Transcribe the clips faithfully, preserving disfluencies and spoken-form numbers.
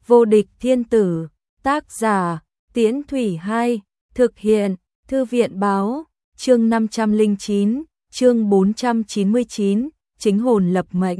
Vô địch thiên tử, tác giả, Tiễn Thủy hai, thực hiện, Thư viện báo, chương năm trăm lẻ chín, chương bốn trăm chín mươi chín, chính hồn lập mệnh.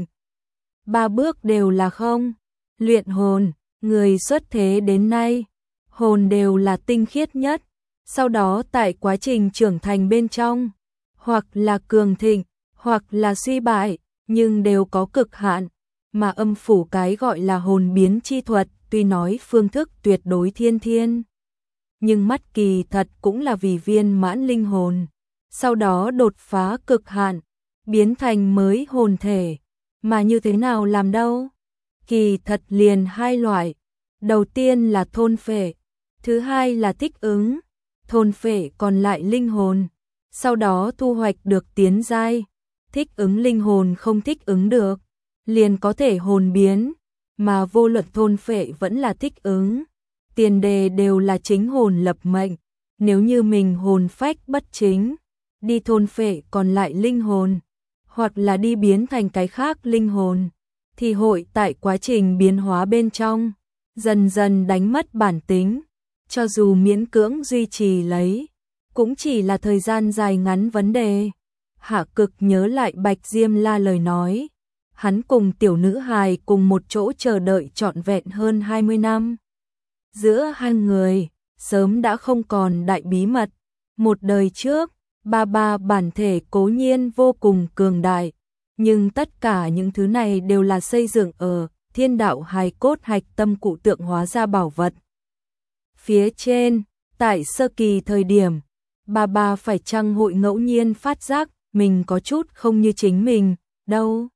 Ba bước đều là không, luyện hồn, người xuất thế đến nay, hồn đều là tinh khiết nhất, sau đó tại quá trình trưởng thành bên trong, hoặc là cường thịnh, hoặc là suy bại, nhưng đều có cực hạn, mà âm phủ cái gọi là hồn biến chi thuật, tuy nói phương thức tuyệt đối thiên thiên, nhưng mắt kỳ thật cũng là vì viên mãn linh hồn, sau đó đột phá cực hạn, biến thành mới hồn thể, mà như thế nào làm đâu? Kỳ thật liền hai loại, đầu tiên là thôn phệ, thứ hai là thích ứng, thôn phệ còn lại linh hồn, sau đó thu hoạch được tiến giai, thích ứng linh hồn không thích ứng được, liền có thể hồn biến, mà vô luận thôn phệ vẫn là thích ứng, tiền đề đều là chính hồn lập mệnh, nếu như mình hồn phách bất chính, đi thôn phệ còn lại linh hồn, hoặc là đi biến thành cái khác linh hồn, thì hội tại quá trình biến hóa bên trong, dần dần đánh mất bản tính, cho dù miễn cưỡng duy trì lấy, cũng chỉ là thời gian dài ngắn vấn đề. Hạ Cực nhớ lại Bạch Diêm La lời nói, hắn cùng tiểu nữ hài cùng một chỗ chờ đợi trọn vẹn hơn hai mươi năm. Giữa hai người, sớm đã không còn đại bí mật, một đời trước, ba ba bản thể cố nhiên vô cùng cường đại, nhưng tất cả những thứ này đều là xây dựng ở thiên đạo hài cốt hạch tâm cụ tượng hóa ra bảo vật. Phía trên, tại sơ kỳ thời điểm, ba ba phải chăng hội ngẫu nhiên phát giác mình có chút không như chính mình, đâu.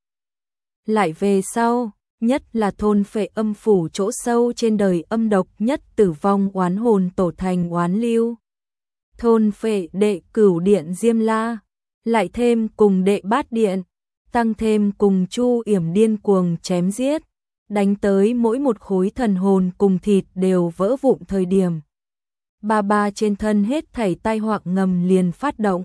Lại về sau, nhất là thôn phệ âm phủ chỗ sâu trên đời âm độc nhất tử vong oán hồn tổ thành oán lưu. Thôn phệ đệ cửu điện Diêm La, lại thêm cùng đệ bát điện, tăng thêm cùng Chu Yểm điên cuồng chém giết, đánh tới mỗi một khối thần hồn cùng thịt đều vỡ vụn thời điểm. Ba ba trên thân hết thảy tai họa ngầm liền phát động.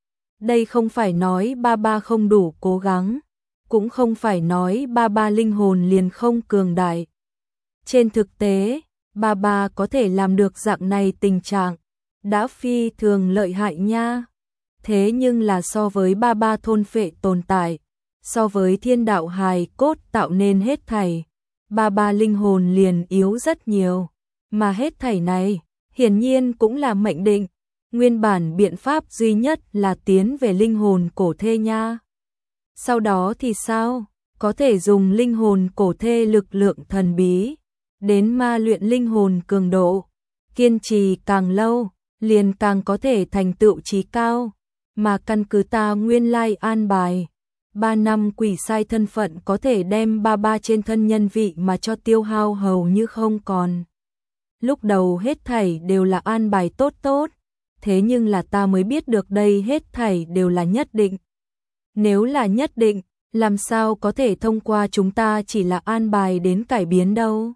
Đây không phải nói ba ba không đủ cố gắng, cũng không phải nói ba ba linh hồn liền không cường đại. Trên thực tế, ba ba có thể làm được dạng này tình trạng, đã phi thường lợi hại nha. Thế nhưng là so với ba ba thôn phệ tồn tại, so với thiên đạo hài cốt tạo nên hết thảy, ba ba linh hồn liền yếu rất nhiều, mà hết thảy này, hiển nhiên cũng là mệnh định, nguyên bản biện pháp duy nhất là tiến về linh hồn cổ thê nha. Sau đó thì sao? Có thể dùng linh hồn cổ thê lực lượng thần bí, đến ma luyện linh hồn cường độ, kiên trì càng lâu, liền càng có thể thành tựu trí cao, mà căn cứ ta nguyên lai an bài. Ba năm quỷ sai thân phận có thể đem ba ba trên thân nhân vị mà cho tiêu hao hầu như không còn. Lúc đầu hết thảy đều là an bài tốt tốt, thế nhưng là ta mới biết được đây hết thảy đều là nhất định. Nếu là nhất định, làm sao có thể thông qua chúng ta chỉ là an bài đến cải biến đâu.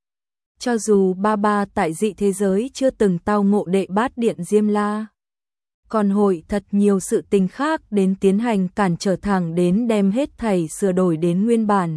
Cho dù ba ba tại dị thế giới chưa từng tao ngộ đệ bát điện Diêm La, còn hội thật nhiều sự tình khác đến tiến hành cản trở thẳng đến đem hết thảy sửa đổi đến nguyên bản.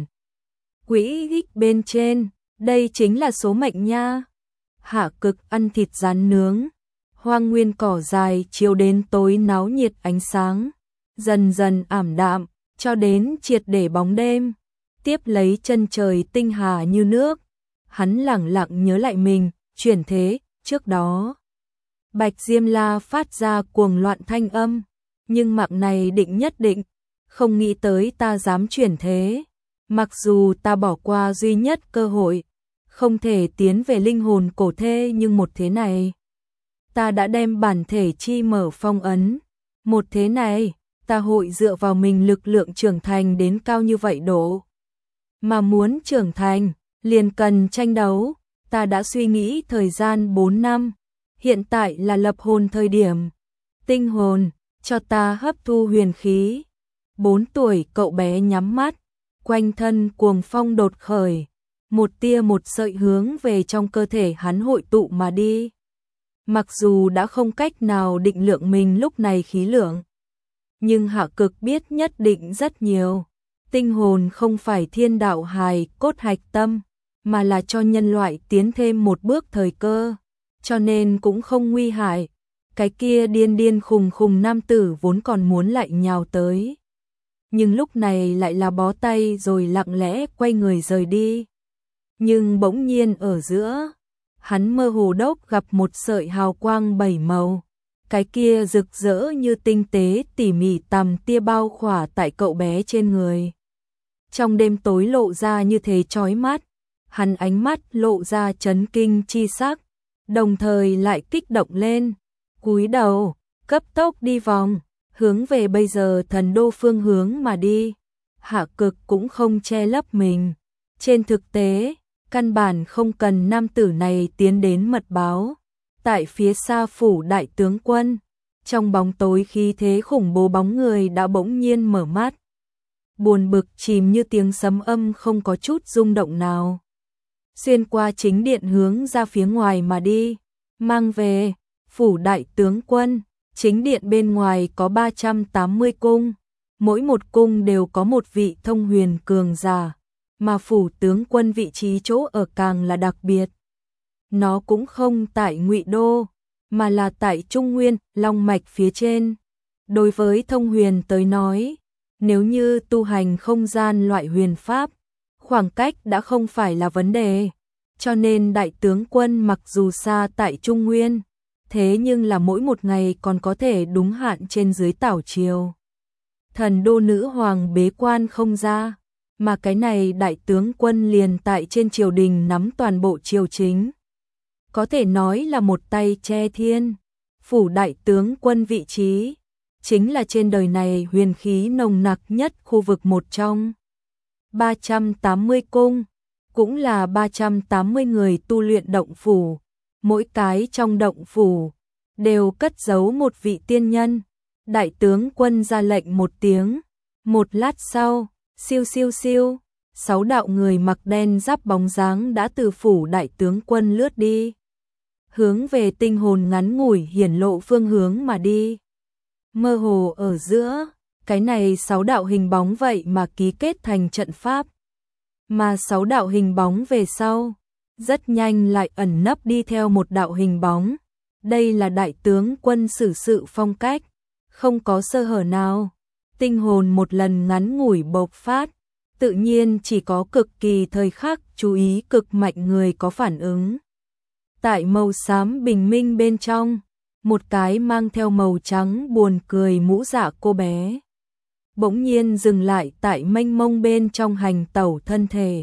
Quỹ ích bên trên, đây chính là số mệnh nha. Hạ Cực ăn thịt rán nướng, hoang nguyên cỏ dài chiếu đến tối náo nhiệt ánh sáng, dần dần ảm đạm, cho đến triệt để bóng đêm, tiếp lấy chân trời tinh hà như nước. Hắn lẳng lặng nhớ lại mình, chuyển thế, trước đó. Bạch Diêm La phát ra cuồng loạn thanh âm, nhưng mạng này định nhất định, không nghĩ tới ta dám chuyển thế. Mặc dù ta bỏ qua duy nhất cơ hội, không thể tiến về linh hồn cổ thê, nhưng một thế này, ta đã đem bản thể chi mở phong ấn. Một thế này, ta hội dựa vào mình lực lượng trưởng thành đến cao như vậy độ. Mà muốn trưởng thành, liền cần tranh đấu, ta đã suy nghĩ thời gian bốn năm, hiện tại là lập hồn thời điểm. Tinh hồn, cho ta hấp thu huyền khí. Bốn tuổi cậu bé nhắm mắt, quanh thân cuồng phong đột khởi, một tia một sợi hướng về trong cơ thể hắn hội tụ mà đi. Mặc dù đã không cách nào định lượng mình lúc này khí lượng, nhưng Hạ Cực biết nhất định rất nhiều. Tinh hồn không phải thiên đạo hài cốt hạch tâm, mà là cho nhân loại tiến thêm một bước thời cơ, cho nên cũng không nguy hại. Cái kia điên điên khùng khùng nam tử vốn còn muốn lại nhào tới, nhưng lúc này lại là bó tay rồi lặng lẽ quay người rời đi. Nhưng bỗng nhiên ở giữa, hắn mơ hồ đốc gặp một sợi hào quang bảy màu, cái kia rực rỡ như tinh tế tỉ mỉ tằm tia bao khỏa tại cậu bé trên người. Trong đêm tối lộ ra như thế chói mắt, hắn ánh mắt lộ ra chấn kinh chi sắc, đồng thời lại kích động lên, cúi đầu, cấp tốc đi vòng, hướng về bây giờ thần đô phương hướng mà đi. Hạ Cực cũng không che lấp mình. Trên thực tế, căn bản không cần nam tử này tiến đến mật báo. Tại phía xa phủ đại tướng quân, trong bóng tối khí thế khủng bố bóng người đã bỗng nhiên mở mắt. Buồn bực chìm như tiếng sấm âm không có chút rung động nào. Xuyên qua chính điện hướng ra phía ngoài mà đi, mang về phủ đại tướng quân. Chính điện bên ngoài có ba trăm tám mươi cung, mỗi một cung đều có một vị thông huyền cường giả, mà phủ tướng quân vị trí chỗ ở càng là đặc biệt. Nó cũng không tại Ngụy Đô, mà là tại Trung Nguyên, Long Mạch phía trên. Đối với thông huyền tới nói, nếu như tu hành không gian loại huyền pháp, khoảng cách đã không phải là vấn đề, cho nên đại tướng quân mặc dù xa tại Trung Nguyên, thế nhưng là mỗi một ngày còn có thể đúng hạn trên dưới tảo triều. Thần đô nữ hoàng bế quan không ra, mà cái này đại tướng quân liền tại trên triều đình nắm toàn bộ triều chính. Có thể nói là một tay che thiên. Phủ đại tướng quân vị trí chính là trên đời này huyền khí nồng nặc nhất khu vực một trong. ba trăm tám mươi cung, cũng là ba trăm tám mươi người tu luyện động phủ. Mỗi cái trong động phủ đều cất giấu một vị tiên nhân. Đại tướng quân ra lệnh một tiếng, một lát sau, siêu siêu siêu, sáu đạo người mặc đen giáp bóng dáng đã từ phủ đại tướng quân lướt đi, hướng về tinh hồn ngắn ngủi hiển lộ phương hướng mà đi. Mơ hồ ở giữa, cái này sáu đạo hình bóng vậy mà ký kết thành trận pháp, mà sáu đạo hình bóng về sau rất nhanh lại ẩn nấp đi theo một đạo hình bóng. Đây là đại tướng quân xử sự phong cách, không có sơ hở nào. Tinh hồn một lần ngắn ngủi bộc phát, tự nhiên chỉ có cực kỳ thời khắc chú ý cực mạnh người có phản ứng. Tại màu xám bình minh bên trong, một cái mang theo màu trắng buồn cười mũ dạ cô bé bỗng nhiên dừng lại tại mênh mông bên trong hành tẩu thân thể,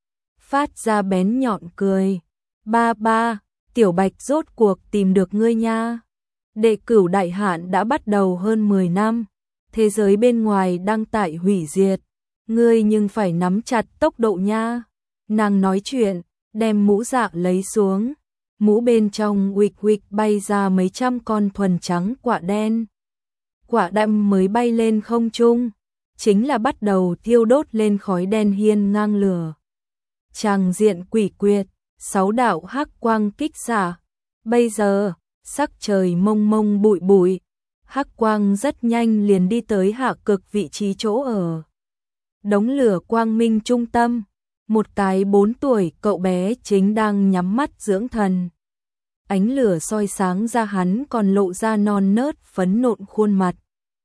phát ra bén nhọn cười. Ba ba, tiểu bạch rốt cuộc tìm được ngươi nha. Đệ cửu đại hạn đã bắt đầu hơn mười năm, thế giới bên ngoài đang tại hủy diệt, ngươi nhưng phải nắm chặt tốc độ nha. Nàng nói chuyện, đem mũ dạ lấy xuống, mũ bên trong huỵch huỵch bay ra mấy trăm con thuần trắng quạ đen. Quả đậm mới bay lên không trung, chính là bắt đầu thiêu đốt lên khói đen hiên ngang lửa. Tràng diện quỷ quyệt, sáu đạo hắc quang kích xả. Bây giờ, sắc trời mông mông bụi bụi, hắc quang rất nhanh liền đi tới Hạ Cực vị trí chỗ ở. Đống lửa quang minh trung tâm, một cái bốn tuổi cậu bé chính đang nhắm mắt dưỡng thần. Ánh lửa soi sáng ra hắn còn lộ ra non nớt phấn nộn khuôn mặt.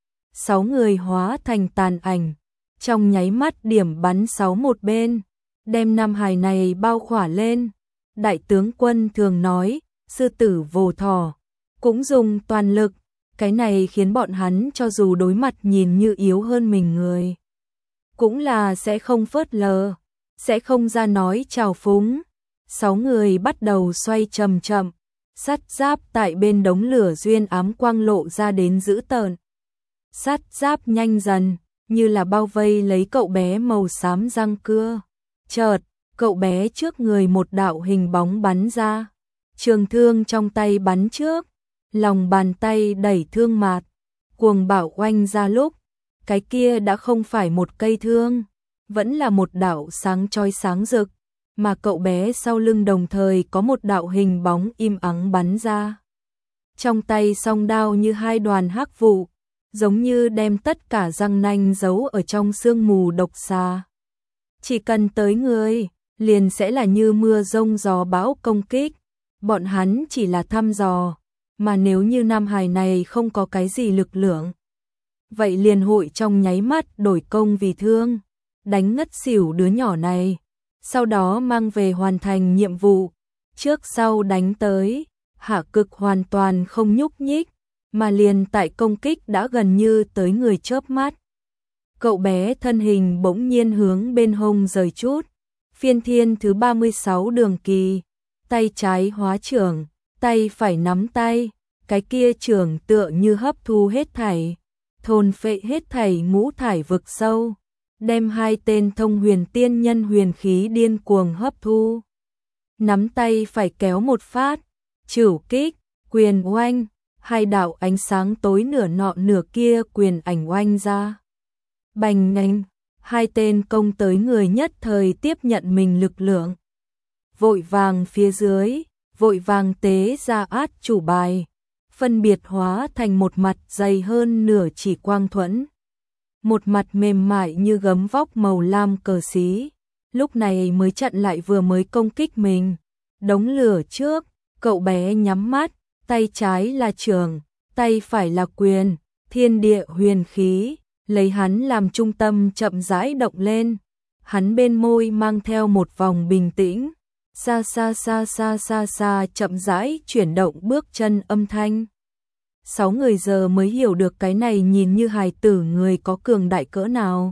Sáu người hóa thành tàn ảnh, trong nháy mắt điểm bắn sáu một bên, đem nam hài này bao khỏa lên. Đại tướng quân thường nói, sư tử vồ thỏ, cũng dùng toàn lực, cái này khiến bọn hắn cho dù đối mặt nhìn như yếu hơn mình người, cũng là sẽ không phớt lờ, sẽ không ra nói trào phúng. Sáu người bắt đầu xoay chậm chậm, sắt giáp tại bên đống lửa duyên ám quang lộ ra đến dữ tợn. Sắt giáp nhanh dần, như là bao vây lấy cậu bé màu xám răng cưa. Chợt, cậu bé trước người một đạo hình bóng bắn ra, trường thương trong tay bắn trước, lòng bàn tay đẩy thương mạt, cuồng bạo oanh ra lúc, cái kia đã không phải một cây thương, vẫn là một đạo sáng chói sáng rực, mà cậu bé sau lưng đồng thời có một đạo hình bóng im ắng bắn ra. Trong tay song đao như hai đoàn hắc vụ, giống như đem tất cả răng nanh giấu ở trong sương mù độc xà. Chỉ cần tới người, liền sẽ là như mưa rông gió bão công kích. Bọn hắn chỉ là thăm dò, mà nếu như nam hài này không có cái gì lực lượng, vậy liền hội trong nháy mắt đổi công vì thương, đánh ngất xỉu đứa nhỏ này, sau đó mang về hoàn thành nhiệm vụ, trước sau đánh tới, Hạ Cực hoàn toàn không nhúc nhích, mà liền tại công kích đã gần như tới người chớp mắt. Cậu bé thân hình bỗng nhiên hướng bên hông rời chút, phiên thiên thứ ba mươi sáu đường kỳ, tay trái hóa trưởng, tay phải nắm tay, cái kia trưởng tựa như hấp thu hết thảy, thôn phệ hết thảy ngũ thải vực sâu, đem hai tên thông huyền tiên nhân huyền khí điên cuồng hấp thu. Nắm tay phải kéo một phát, trửu kích, quyền oanh, hai đạo ánh sáng tối nửa nọ nửa kia quyền ảnh oanh ra. Bành nhanh, hai tên công tới người nhất thời tiếp nhận mình lực lượng. Vội vàng phía dưới, vội vàng tế ra át chủ bài, phân biệt hóa thành một mặt dày hơn nửa chỉ quang thuẫn. Một mặt mềm mại như gấm vóc màu lam cờ xí, lúc này mới chặn lại vừa mới công kích mình. Đống lửa trước, cậu bé nhắm mắt, tay trái là trường, tay phải là quyền, thiên địa huyền khí, lấy hắn làm trung tâm chậm rãi động lên. Hắn bên môi mang theo một vòng bình tĩnh, xa xa xa xa xa xa chậm rãi chuyển động bước chân âm thanh. Sáu người giờ mới hiểu được cái này nhìn như hài tử người có cường đại cỡ nào.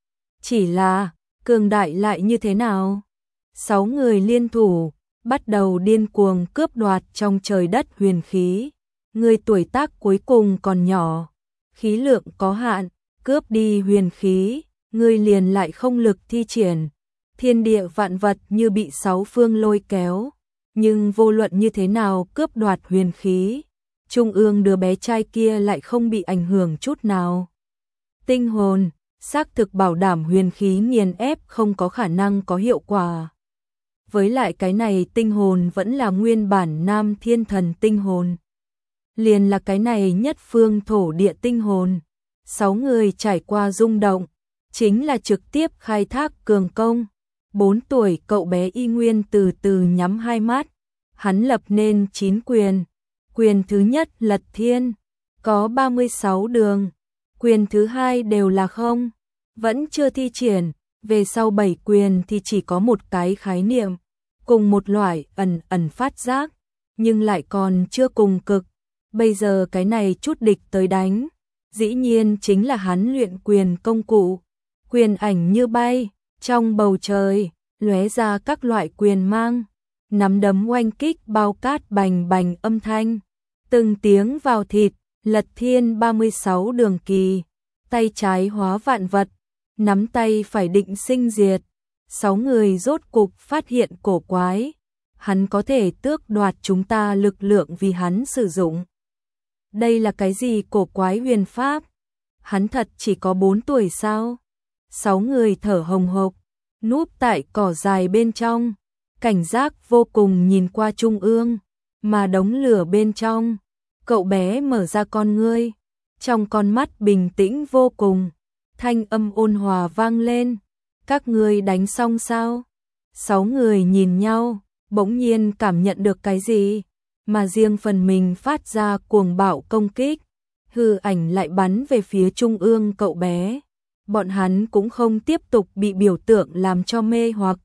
Chỉ là, cường đại lại như thế nào? Sáu người liên thủ, bắt đầu điên cuồng cướp đoạt trong trời đất huyền khí. Người tuổi tác cuối cùng còn nhỏ, khí lượng có hạn, cướp đi huyền khí, người liền lại không lực thi triển. Thiên địa vạn vật như bị sáu phương lôi kéo, nhưng vô luận như thế nào cướp đoạt huyền khí, trung ương đứa bé trai kia lại không bị ảnh hưởng chút nào. Tinh hồn, xác thực bảo đảm huyền khí nghiền ép không có khả năng có hiệu quả. Với lại cái này tinh hồn vẫn là nguyên bản nam thiên thần tinh hồn. Liền là cái này nhất phương thổ địa tinh hồn. Sáu người trải qua rung động, chính là trực tiếp khai thác cường công. Bốn tuổi cậu bé y nguyên từ từ nhắm hai mắt, hắn lập nên chín quyền. Quyền thứ nhất lật thiên, có ba mươi sáu đường, quyền thứ hai đều là không, vẫn chưa thi triển, về sau bảy quyền thì chỉ có một cái khái niệm, cùng một loại ẩn ẩn phát giác, nhưng lại còn chưa cùng cực. Bây giờ cái này chút địch tới đánh, dĩ nhiên chính là hắn luyện quyền công cụ, quyền ảnh như bay, trong bầu trời, lóe ra các loại quyền mang, nắm đấm oanh kích bao cát bành bành âm thanh, từng tiếng vào thịt, lật thiên ba mươi sáu đường kỳ, tay trái hóa vạn vật, nắm tay phải định sinh diệt. Sáu người rốt cục phát hiện cổ quái, hắn có thể tước đoạt chúng ta lực lượng vì hắn sử dụng. Đây là cái gì cổ quái huyền pháp? Hắn thật chỉ có bốn tuổi sao? Sáu người thở hồng hộc, núp tại cỏ dài bên trong, cảnh giác vô cùng nhìn qua trung ương, mà đống lửa bên trong, cậu bé mở ra con ngươi, trong con mắt bình tĩnh vô cùng, thanh âm ôn hòa vang lên, các ngươi đánh xong sao? Sáu người nhìn nhau, bỗng nhiên cảm nhận được cái gì, mà riêng phần mình phát ra cuồng bạo công kích, hư ảnh lại bắn về phía trung ương cậu bé. Bọn hắn cũng không tiếp tục bị biểu tượng làm cho mê hoặc,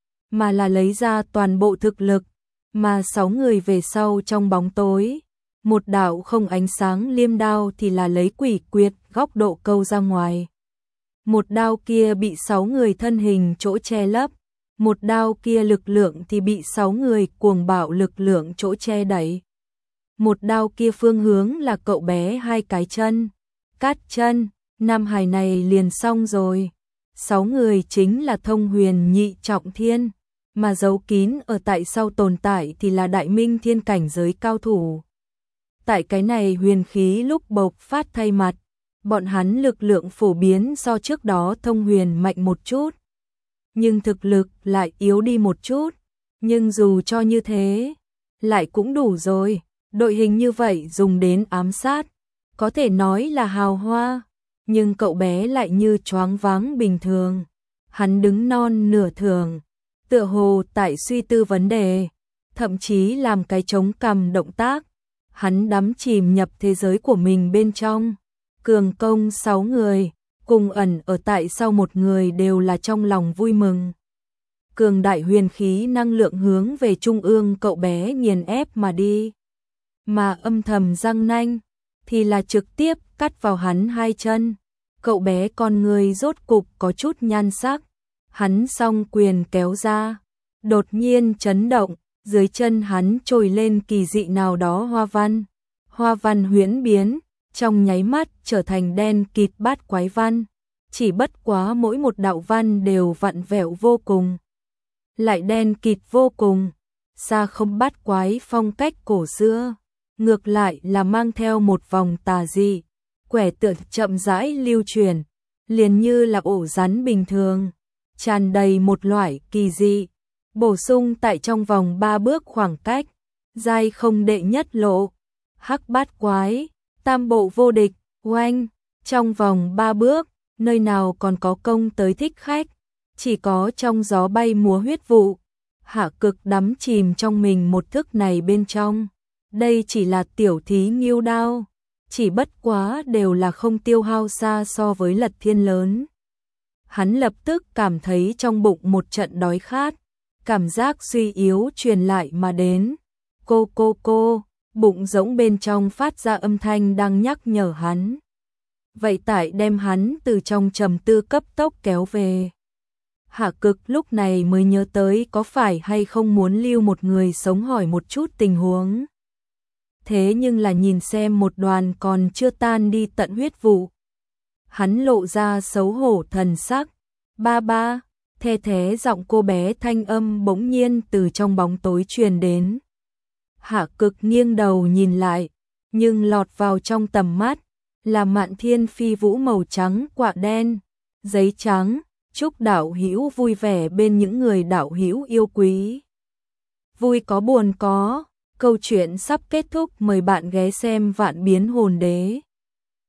mà là lấy ra toàn bộ thực lực, mà sáu người về sau trong bóng tối, một đạo không ánh sáng liêm đao thì là lấy quỷ quyệt góc độ câu ra ngoài. Một đao kia bị sáu người thân hình chỗ che lấp, một đao kia lực lượng thì bị sáu người cuồng bạo lực lượng chỗ che đẩy. Một đao kia phương hướng là cậu bé hai cái chân, cát chân, nam hài này liền xong rồi. Sáu người chính là thông huyền nhị trọng thiên, mà giấu kín ở tại sau tồn tại thì là đại minh thiên cảnh giới cao thủ. Tại cái này huyền khí lúc bộc phát thay mặt, bọn hắn lực lượng phổ biến so trước đó thông huyền mạnh một chút, nhưng thực lực lại yếu đi một chút, nhưng dù cho như thế, lại cũng đủ rồi. Đội hình như vậy dùng đến ám sát, có thể nói là hào hoa, nhưng cậu bé lại như choáng váng bình thường. Hắn đứng non nửa thường, tựa hồ tại suy tư vấn đề, thậm chí làm cái chống cằm động tác. Hắn đắm chìm nhập thế giới của mình bên trong. Cường công sáu người, cùng ẩn ở tại sau một người đều là trong lòng vui mừng. Cường đại huyền khí năng lượng hướng về trung ương cậu bé nghiền ép mà đi. Mà âm thầm răng nanh, thì là trực tiếp cắt vào hắn hai chân. Cậu bé con người rốt cục có chút nhan sắc. Hắn song quyền kéo ra, đột nhiên chấn động, dưới chân hắn trồi lên kỳ dị nào đó hoa văn. Hoa văn huyễn biến, trong nháy mắt trở thành đen kịt bát quái văn. Chỉ bất quá mỗi một đạo văn đều vặn vẹo vô cùng. Lại đen kịt vô cùng, xa không bát quái phong cách cổ xưa. Ngược lại là mang theo một vòng tà dị, quẻ tượng chậm rãi lưu truyền, liền như là ổ rắn bình thường, tràn đầy một loại kỳ dị, bổ sung tại trong vòng ba bước khoảng cách, giai không đệ nhất lộ, hắc bát quái, tam bộ vô địch, oanh, trong vòng ba bước, nơi nào còn có công tới thích khách, chỉ có trong gió bay múa huyết vụ. Hạ Cực đắm chìm trong mình một thức này bên trong. Đây chỉ là tiểu thí nghiêu đao, chỉ bất quá đều là không tiêu hao xa so với Lật Thiên lớn. Hắn lập tức cảm thấy trong bụng một trận đói khát, cảm giác suy yếu truyền lại mà đến. Cô cô cô, bụng rỗng bên trong phát ra âm thanh đang nhắc nhở hắn. Vậy tại đem hắn từ trong trầm tư cấp tốc kéo về. Hạ Cực lúc này mới nhớ tới có phải hay không muốn lưu một người sống hỏi một chút tình huống. Thế nhưng là nhìn xem một đoàn còn chưa tan đi tận huyết vụ. Hắn lộ ra xấu hổ thần sắc. Ba ba, the thế giọng cô bé thanh âm bỗng nhiên từ trong bóng tối truyền đến. Hạ Cực nghiêng đầu nhìn lại, nhưng lọt vào trong tầm mắt là Mạn Thiên Phi Vũ màu trắng quạ đen, giấy trắng, chúc đạo hữu vui vẻ bên những người đạo hữu yêu quý. Vui có buồn có, câu chuyện sắp kết thúc, mời bạn ghé xem Vạn Biến Hồn Đế.